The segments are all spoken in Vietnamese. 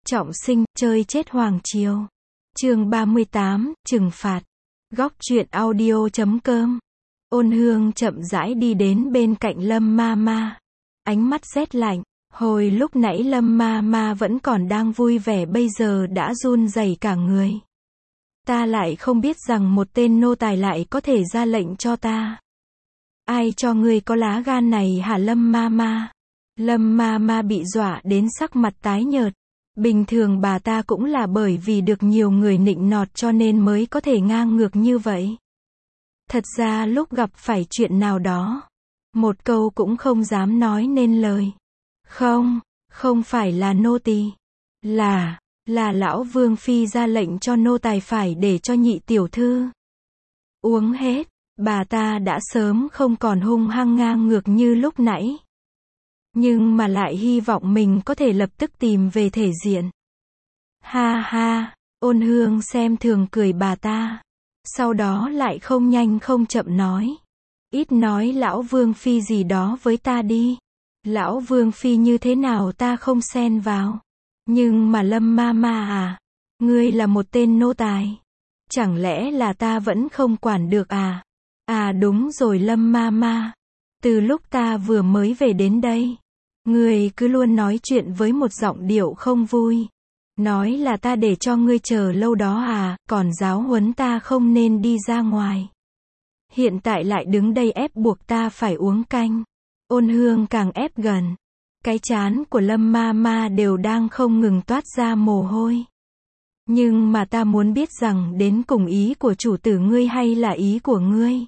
Trọng sinh, chơi chết hoàng triều. Chương 38, trừng phạt. Góc truyện audio.com. Ôn Hương chậm rãi đi đến bên cạnh Lâm Ma Ma. Ánh mắt rét lạnh. Hồi lúc nãy Lâm Ma Ma vẫn còn đang vui vẻ, bây giờ đã run rẩy cả người. Ta lại không biết rằng một tên nô tài lại có thể ra lệnh cho ta. Ai cho ngươi có lá gan này hả Lâm Ma Ma? Lâm Ma Ma bị dọa đến sắc mặt tái nhợt. Bình thường bà ta cũng là bởi vì được nhiều người nịnh nọt cho nên mới có thể ngang ngược như vậy. Thật ra lúc gặp phải chuyện nào đó, một câu cũng không dám nói nên lời. Không phải là nô tỳ, là lão Vương Phi ra lệnh cho nô tài phải để cho nhị tiểu thư uống hết. Bà ta đã sớm không còn hung hăng ngang ngược như lúc nãy, nhưng mà lại hy vọng mình có thể lập tức tìm về thể diện. Ha ha, Ôn Hương xem thường cười bà ta, sau đó lại không nhanh không chậm nói. Ít nói lão Vương Phi gì đó với ta đi. Lão Vương Phi như thế nào ta không xen vào. Nhưng mà Lâm Ma Ma à, ngươi là một tên nô tài. Chẳng lẽ là ta vẫn không quản được à? À đúng rồi Lâm Ma Ma. Từ lúc ta vừa mới về đến đây, ngươi cứ luôn nói chuyện với một giọng điệu không vui. Nói là ta để cho ngươi chờ lâu đó à, còn giáo huấn ta không nên đi ra ngoài. Hiện tại lại đứng đây ép buộc ta phải uống canh. Ôn Hương càng ép gần. Cái trán của Lâm Ma Ma đều đang không ngừng toát ra mồ hôi. Nhưng mà ta muốn biết rằng đến cùng ý của chủ tử ngươi hay là ý của ngươi.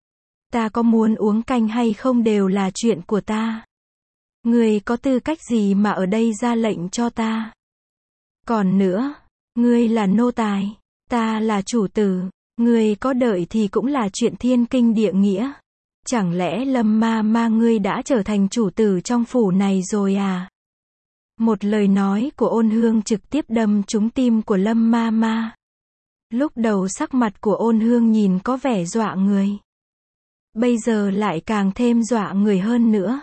Ta có muốn uống canh hay không đều là chuyện của ta. Ngươi có tư cách gì mà ở đây ra lệnh cho ta? Còn nữa, ngươi là nô tài, ta là chủ tử, ngươi có đợi thì cũng là chuyện thiên kinh địa nghĩa. Chẳng lẽ Lâm Ma Ma ngươi đã trở thành chủ tử trong phủ này rồi à? Một lời nói của Ôn Hương trực tiếp đâm trúng tim của Lâm Ma Ma. Lúc đầu sắc mặt của Ôn Hương nhìn có vẻ dọa người. Bây giờ lại càng thêm dọa người hơn nữa.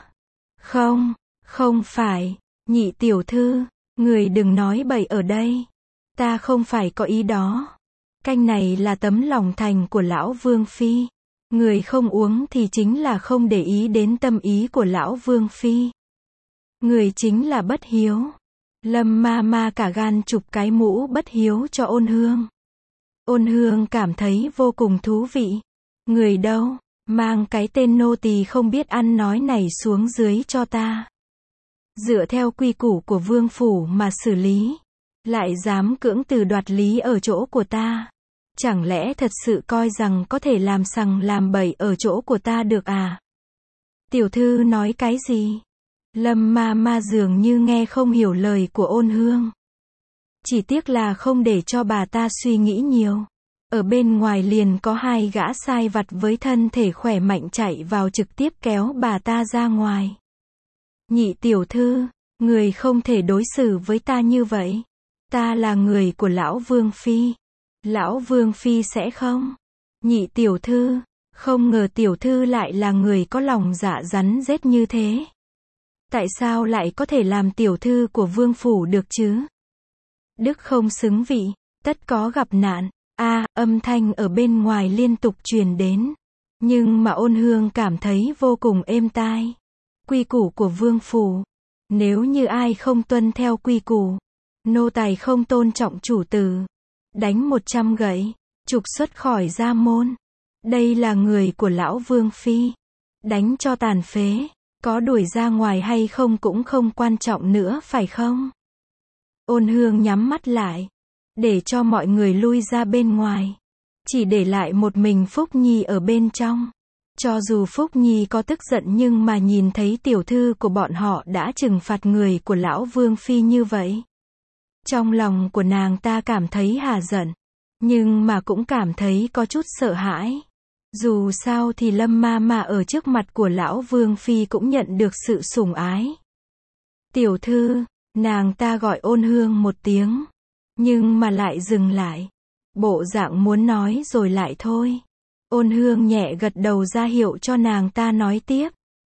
Không phải, nhị tiểu thư, người đừng nói bậy ở đây. Ta không phải có ý đó. Canh này là tấm lòng thành của lão Vương Phi. Người không uống thì chính là không để ý đến tâm ý của lão Vương Phi. Người chính là bất hiếu. Lâm Ma Ma cả gan chụp cái mũ bất hiếu cho Ôn Hương. Ôn Hương cảm thấy vô cùng thú vị. Người đâu, mang cái tên nô tỳ không biết ăn nói này xuống dưới cho ta. Dựa theo quy củ của vương phủ mà xử lý. Lại dám cưỡng từ đoạt lý ở chỗ của ta. Chẳng lẽ thật sự coi rằng có thể làm sằng làm bậy ở chỗ của ta được à? Tiểu thư nói cái gì? Lâm Ma Ma dường như nghe không hiểu lời của Ôn Hương. Chỉ tiếc là không để cho bà ta suy nghĩ nhiều. Ở bên ngoài liền có hai gã sai vặt với thân thể khỏe mạnh chạy vào trực tiếp kéo bà ta ra ngoài. Nhị tiểu thư, người không thể đối xử với ta như vậy. Ta là người của lão Vương Phi. Lão Vương Phi sẽ không. Nhị tiểu thư, không ngờ tiểu thư lại là người có lòng dạ rắn rết như thế. Tại sao lại có thể làm tiểu thư của vương phủ được chứ? Đức không xứng vị, tất có gặp nạn. Âm thanh ở bên ngoài liên tục truyền đến. Nhưng mà Ôn Hương cảm thấy vô cùng êm tai. Quy củ của vương phủ. Nếu như ai không tuân theo quy củ, nô tài không tôn trọng chủ tử, đánh 100 gậy, trục xuất khỏi gia môn. Đây là người của lão Vương Phi. Đánh cho tàn phế. Có đuổi ra ngoài hay không cũng không quan trọng nữa phải không? Ôn Hương nhắm mắt lại. Để cho mọi người lui ra bên ngoài. Chỉ để lại một mình Phúc Nhi ở bên trong. Cho dù Phúc Nhi có tức giận nhưng mà nhìn thấy tiểu thư của bọn họ đã trừng phạt người của lão Vương Phi như vậy. Trong lòng của nàng ta cảm thấy hả giận. Nhưng mà cũng cảm thấy có chút sợ hãi. Dù sao thì Lâm Ma Ma ở trước mặt của lão Vương Phi cũng nhận được sự sủng ái. Tiểu thư, nàng ta gọi Ôn Hương một tiếng. Nhưng mà lại dừng lại. Bộ dạng muốn nói rồi lại thôi. Ôn Hương nhẹ gật đầu ra hiệu cho nàng ta nói tiếp.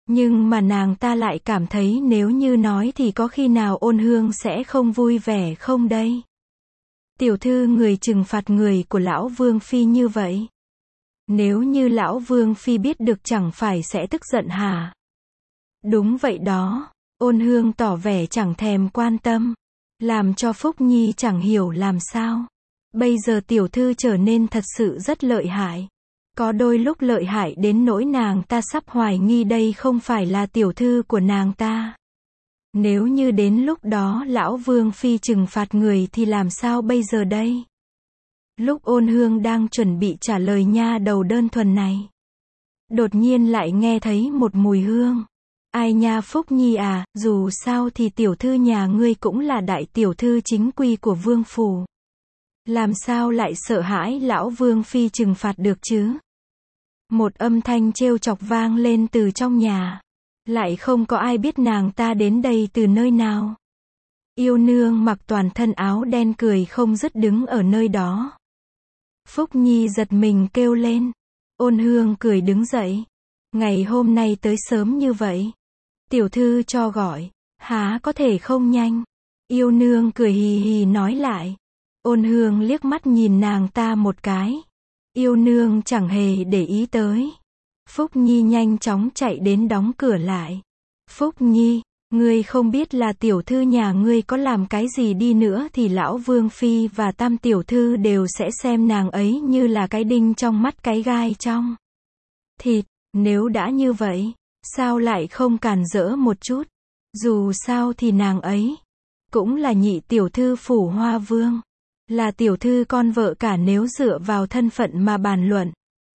Nhưng mà nàng ta lại cảm thấy nếu như nói thì có khi nào Ôn Hương sẽ không vui vẻ không đây? Tiểu thư người trừng phạt người của lão Vương Phi như vậy. Nếu như lão Vương Phi biết được chẳng phải sẽ tức giận hả? Đúng vậy đó, Ôn Hương tỏ vẻ chẳng thèm quan tâm, làm cho Phúc Nhi chẳng hiểu làm sao. Bây giờ tiểu thư trở nên thật sự rất lợi hại. Có đôi lúc lợi hại đến nỗi nàng ta sắp hoài nghi đây không phải là tiểu thư của nàng ta. Nếu như đến lúc đó lão Vương Phi trừng phạt người thì làm sao bây giờ đây? Lúc Ôn Hương đang chuẩn bị trả lời nha đầu đơn thuần này, đột nhiên lại nghe thấy một mùi hương. Ai nha Phúc Nhi à, dù sao thì tiểu thư nhà ngươi cũng là đại tiểu thư chính quy của vương phủ. Làm sao lại sợ hãi lão Vương Phi trừng phạt được chứ? Một âm thanh trêu chọc vang lên từ trong nhà. Lại không có ai biết nàng ta đến đây từ nơi nào. Yêu nương mặc toàn thân áo đen cười không dứt đứng ở nơi đó. Phúc Nhi giật mình kêu lên. Ôn Hương cười đứng dậy. Ngày hôm nay tới sớm như vậy. Tiểu thư cho gọi. Há có thể không nhanh. Yêu nương cười hì hì nói lại. Ôn Hương liếc mắt nhìn nàng ta một cái. Yêu nương chẳng hề để ý tới. Phúc Nhi nhanh chóng chạy đến đóng cửa lại. Phúc Nhi, ngươi không biết là tiểu thư nhà ngươi có làm cái gì đi nữa thì lão Vương Phi và Tam tiểu thư đều sẽ xem nàng ấy như là cái đinh trong mắt cái gai trong thịt. Nếu đã như vậy, sao lại không cản rỡ một chút? Dù sao thì nàng ấy cũng là nhị tiểu thư phủ Hoa Vương. Là tiểu thư con vợ cả nếu dựa vào thân phận mà bàn luận.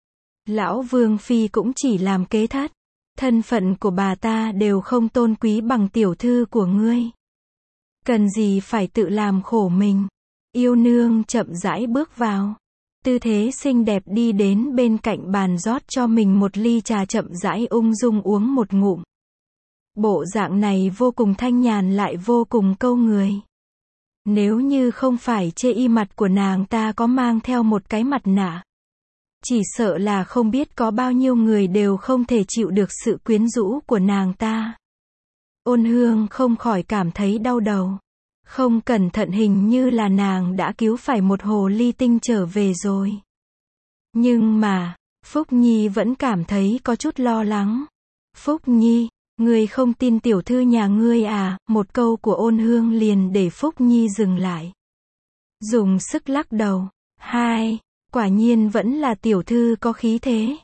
Lão Vương Phi cũng chỉ làm kế thất. Thân phận của bà ta đều không tôn quý bằng tiểu thư của ngươi. Cần gì phải tự làm khổ mình. Yêu nương chậm rãi bước vào. Tư thế xinh đẹp đi đến bên cạnh bàn rót cho mình một ly trà chậm rãi ung dung uống một ngụm. Bộ dạng này vô cùng thanh nhàn lại vô cùng câu người. Nếu như không phải chê y mặt của nàng ta có mang theo một cái mặt nạ, chỉ sợ là không biết có bao nhiêu người đều không thể chịu được sự quyến rũ của nàng ta. Ôn Hương không khỏi cảm thấy đau đầu. Không cẩn thận hình như là nàng đã cứu phải một hồ ly tinh trở về rồi. Nhưng mà, Phúc Nhi vẫn cảm thấy có chút lo lắng. Phúc Nhi, ngươi không tin tiểu thư nhà ngươi à? Một câu của Ôn Hương liền để Phúc Nhi dừng lại. Dùng sức lắc đầu. Hai, quả nhiên vẫn là tiểu thư có khí thế.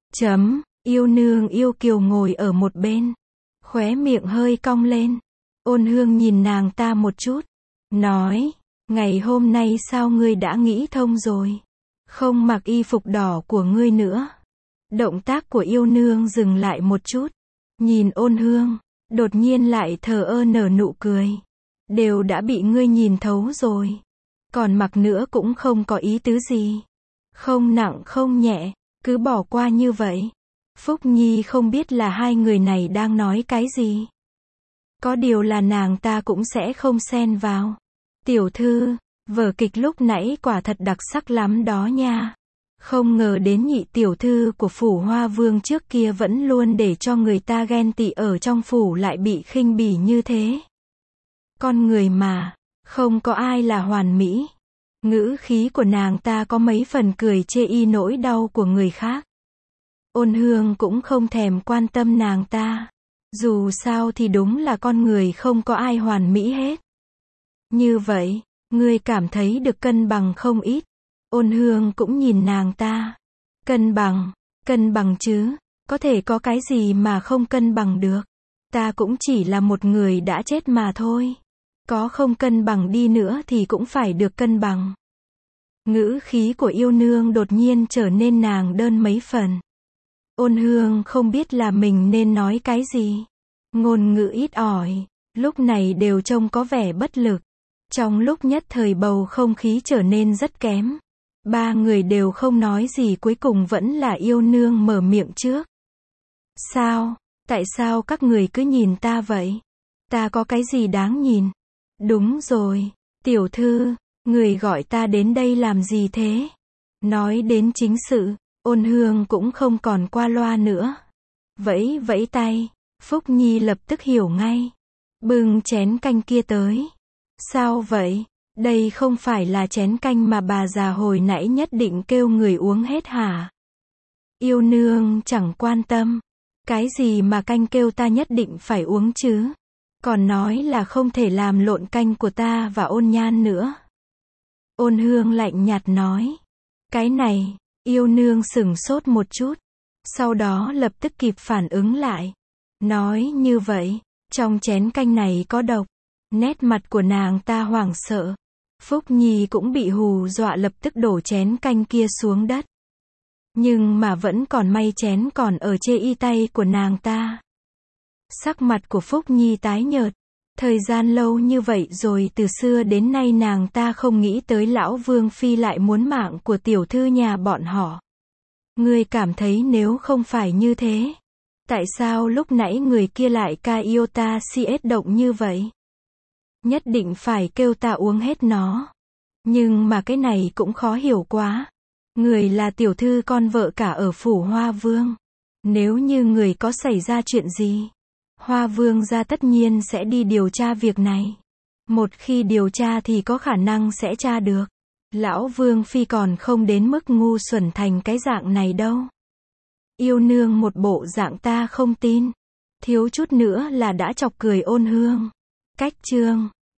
Yêu nương yêu kiều ngồi ở một bên. Khóe miệng hơi cong lên. Ôn Hương nhìn nàng ta một chút. Nói, ngày hôm nay sao ngươi đã nghĩ thông rồi? Không mặc y phục đỏ của ngươi nữa. Động tác của yêu nương dừng lại một chút. Nhìn Ôn Hương, đột nhiên lại thờ ơ nở nụ cười. Đều đã bị ngươi nhìn thấu rồi. Còn mặc nữa cũng không có ý tứ gì. Không nặng không nhẹ, cứ bỏ qua như vậy. Phúc Nhi không biết là hai người này đang nói cái gì. Có điều là nàng ta cũng sẽ không xen vào. Tiểu thư, vở kịch lúc nãy quả thật đặc sắc lắm đó nha. Không ngờ đến nhị tiểu thư của phủ Hoa Vương trước kia vẫn luôn để cho người ta ghen tị ở trong phủ lại bị khinh bỉ như thế. Con người mà, không có ai là hoàn mỹ. Ngữ khí của nàng ta có mấy phần cười chê y nỗi đau của người khác. Ôn Hương cũng không thèm quan tâm nàng ta. Dù sao thì đúng là con người không có ai hoàn mỹ hết. Như vậy, ngươi cảm thấy được cân bằng không ít. Ôn Hương cũng nhìn nàng ta. Cân bằng chứ, có thể có cái gì mà không cân bằng được. Ta cũng chỉ là một người đã chết mà thôi. Có không cân bằng đi nữa thì cũng phải được cân bằng. Ngữ khí của yêu nương đột nhiên trở nên nàng đơn mấy phần. Ôn Hương không biết là mình nên nói cái gì. Ngôn ngữ ít ỏi, lúc này đều trông có vẻ bất lực. Trong lúc nhất thời bầu không khí trở nên rất kém. Ba người đều không nói gì cuối cùng vẫn là yêu nương mở miệng trước. Sao? Tại sao các người cứ nhìn ta vậy? Ta có cái gì đáng nhìn? Đúng rồi, tiểu thư, người gọi ta đến đây làm gì thế? Nói đến chính sự, Ôn Hương cũng không còn qua loa nữa. Vẫy vẫy tay, Phúc Nhi lập tức hiểu ngay. Bưng chén canh kia tới. Sao vậy? Đây không phải là chén canh mà bà già hồi nãy nhất định kêu người uống hết hả? Yêu nương chẳng quan tâm. Cái gì mà canh kêu ta nhất định phải uống chứ? Còn nói là không thể làm lộn canh của ta và Ôn Nhan nữa. Ôn Hương lạnh nhạt nói. Cái này, yêu nương sửng sốt một chút. Sau đó lập tức kịp phản ứng lại. Nói như vậy, trong chén canh này có độc. Nét mặt của nàng ta hoảng sợ. Phúc Nhi cũng bị hù dọa lập tức đổ chén canh kia xuống đất. Nhưng mà vẫn còn may chén còn ở trên y tay của nàng ta. Sắc mặt của Phúc Nhi tái nhợt. Thời gian lâu như vậy rồi từ xưa đến nay nàng ta không nghĩ tới lão Vương Phi lại muốn mạng của tiểu thư nhà bọn họ. Ngươi cảm thấy nếu không phải như thế, tại sao lúc nãy người kia lại ca yêu ta si ết động như vậy? Nhất định phải kêu ta uống hết nó. Nhưng mà cái này cũng khó hiểu quá. Người là tiểu thư con vợ cả ở phủ Hoa Vương. Nếu như người có xảy ra chuyện gì, Hoa Vương gia tất nhiên sẽ đi điều tra việc này. Một khi điều tra thì có khả năng sẽ tra được. Lão Vương Phi còn không đến mức ngu xuẩn thành cái dạng này đâu. Yêu nương một bộ dạng ta không tin. Thiếu chút nữa là đã chọc cười Ôn Hương. Cách chương